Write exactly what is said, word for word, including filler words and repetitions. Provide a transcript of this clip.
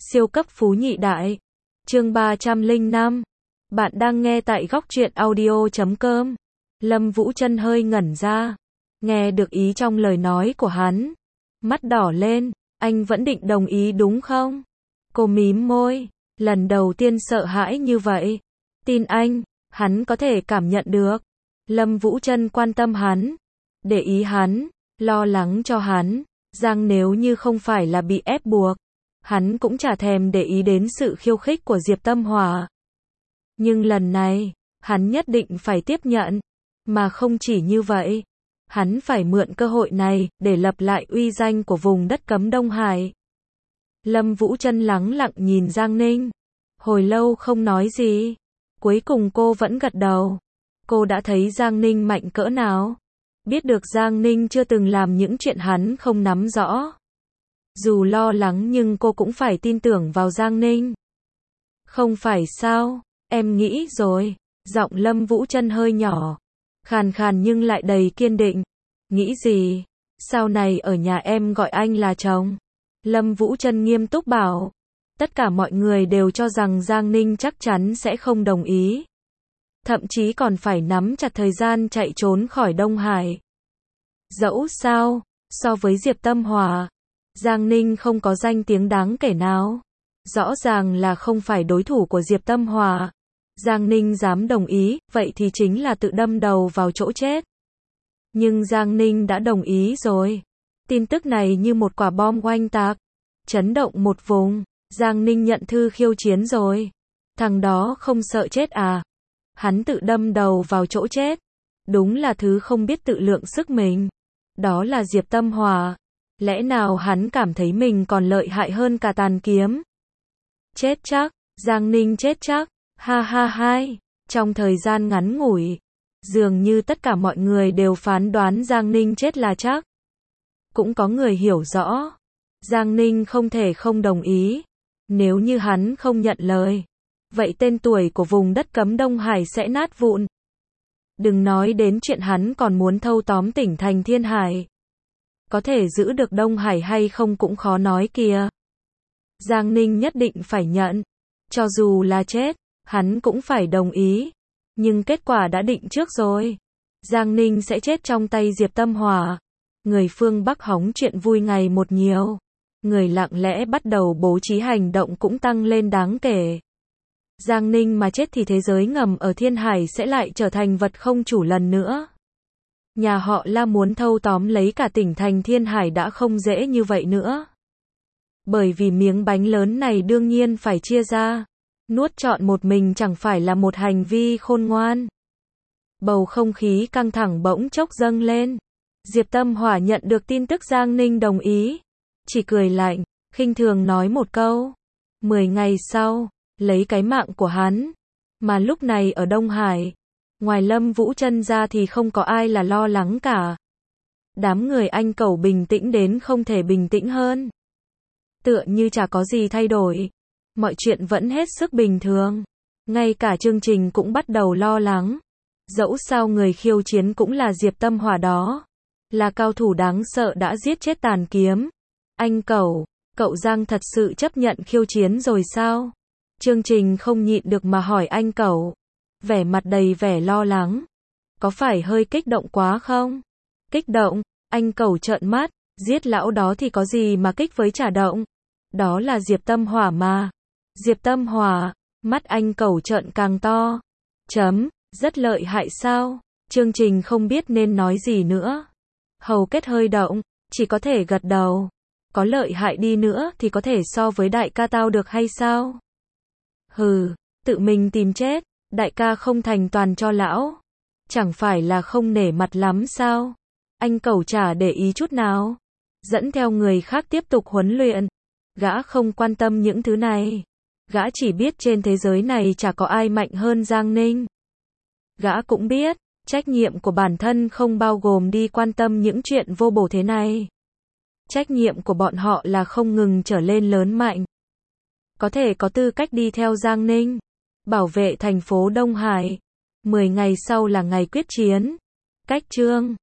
Siêu cấp phú nhị đại. Chương ba trăm lẻ năm. Bạn đang nghe tại góc truyện audio chấm com. Lâm Vũ Trân hơi ngẩn ra, nghe được ý trong lời nói của hắn, mắt đỏ lên, anh vẫn định đồng ý đúng không? Cô mím môi, lần đầu tiên sợ hãi như vậy. Tin anh, hắn có thể cảm nhận được. Lâm Vũ Trân quan tâm hắn, để ý hắn, lo lắng cho hắn, rằng nếu như không phải là bị ép buộc, hắn cũng chả thèm để ý đến sự khiêu khích của Diệp Tâm Hòa. Nhưng lần này, hắn nhất định phải tiếp nhận. Mà không chỉ như vậy, hắn phải mượn cơ hội này để lập lại uy danh của vùng đất cấm Đông Hải. Lâm Vũ Trân lắng lặng nhìn Giang Ninh, hồi lâu không nói gì. Cuối cùng cô vẫn gật đầu. Cô đã thấy Giang Ninh mạnh cỡ nào, biết được Giang Ninh chưa từng làm những chuyện hắn không nắm rõ. Dù lo lắng nhưng cô cũng phải tin tưởng vào Giang Ninh. Không phải sao, em nghĩ rồi. Giọng Lâm Vũ Trân hơi nhỏ, khàn khàn nhưng lại đầy kiên định. Nghĩ gì? Sau này ở nhà em gọi anh là chồng. Lâm Vũ Trân nghiêm túc bảo. Tất cả mọi người đều cho rằng Giang Ninh chắc chắn sẽ không đồng ý. Thậm chí còn phải nắm chặt thời gian chạy trốn khỏi Đông Hải. Dẫu sao, so với Diệp Tâm Hòa, Giang Ninh không có danh tiếng đáng kể nào. Rõ ràng là không phải đối thủ của Diệp Tâm Hòa. Giang Ninh dám đồng ý, vậy thì chính là tự đâm đầu vào chỗ chết. Nhưng Giang Ninh đã đồng ý rồi. Tin tức này như một quả bom oanh tạc, chấn động một vùng. Giang Ninh nhận thư khiêu chiến rồi. Thằng đó không sợ chết à? Hắn tự đâm đầu vào chỗ chết. Đúng là thứ không biết tự lượng sức mình. Đó là Diệp Tâm Hòa. Lẽ nào hắn cảm thấy mình còn lợi hại hơn cả Tàn Kiếm? Chết chắc, Giang Ninh chết chắc. Ha ha hai. Trong thời gian ngắn ngủi, dường như tất cả mọi người đều phán đoán Giang Ninh chết là chắc. Cũng có người hiểu rõ, Giang Ninh không thể không đồng ý. Nếu như hắn không nhận lời, vậy tên tuổi của vùng đất cấm Đông Hải sẽ nát vụn. Đừng nói đến chuyện hắn còn muốn thâu tóm tỉnh thành Thiên Hải. Có thể giữ được Đông Hải hay không cũng khó nói kìa. Giang Ninh nhất định phải nhận. Cho dù là chết, hắn cũng phải đồng ý. Nhưng kết quả đã định trước rồi. Giang Ninh sẽ chết trong tay Diệp Tâm Hòa. Người phương Bắc hóng chuyện vui ngày một nhiều. Người lặng lẽ bắt đầu bố trí hành động cũng tăng lên đáng kể. Giang Ninh mà chết thì thế giới ngầm ở Thiên Hải sẽ lại trở thành vật không chủ lần nữa. Nhà họ La muốn thâu tóm lấy cả tỉnh thành Thiên Hải đã không dễ như vậy nữa. Bởi vì miếng bánh lớn này đương nhiên phải chia ra. Nuốt trọn một mình chẳng phải là một hành vi khôn ngoan. Bầu không khí căng thẳng bỗng chốc dâng lên. Diệp Tâm Hòa nhận được tin tức Giang Ninh đồng ý, chỉ cười lạnh, khinh thường nói một câu. Mười ngày sau, lấy cái mạng của hắn. Mà lúc này ở Đông Hải, ngoài Lâm Vũ Trân ra thì không có ai là lo lắng cả. Đám người Anh Cẩu bình tĩnh đến không thể bình tĩnh hơn. Tựa như chả có gì thay đổi. Mọi chuyện vẫn hết sức bình thường. Ngay cả chương trình cũng bắt đầu lo lắng. Dẫu sao người khiêu chiến cũng là Diệp Tâm Hòa đó. Là cao thủ đáng sợ đã giết chết Tàn Kiếm. Anh Cẩu, cậu Giang thật sự chấp nhận khiêu chiến rồi sao? Chương trình không nhịn được mà hỏi anh Cẩu. Vẻ mặt đầy vẻ lo lắng. Có phải hơi kích động quá không? Kích động, anh Cẩu trợn mắt. Giết lão đó thì có gì mà kích với chả động. Đó là Diệp Tâm Hòa mà. Diệp Tâm Hòa, mắt anh Cẩu trợn càng to. Chấm, rất lợi hại sao? Chương trình không biết nên nói gì nữa. Hầu kết hơi động, chỉ có thể gật đầu. Có lợi hại đi nữa thì có thể so với đại ca tao được hay sao? Hừ, tự mình tìm chết, đại ca không thành toàn cho lão. Chẳng phải là không nể mặt lắm sao? Anh Cẩu chả để ý chút nào. Dẫn theo người khác tiếp tục huấn luyện. Gã không quan tâm những thứ này. Gã chỉ biết trên thế giới này chả có ai mạnh hơn Giang Ninh. Gã cũng biết, trách nhiệm của bản thân không bao gồm đi quan tâm những chuyện vô bổ thế này. Trách nhiệm của bọn họ là không ngừng trở lên lớn mạnh. Có thể có tư cách đi theo Giang Ninh, bảo vệ thành phố Đông Hải. Mười ngày sau là ngày quyết chiến. Cách chương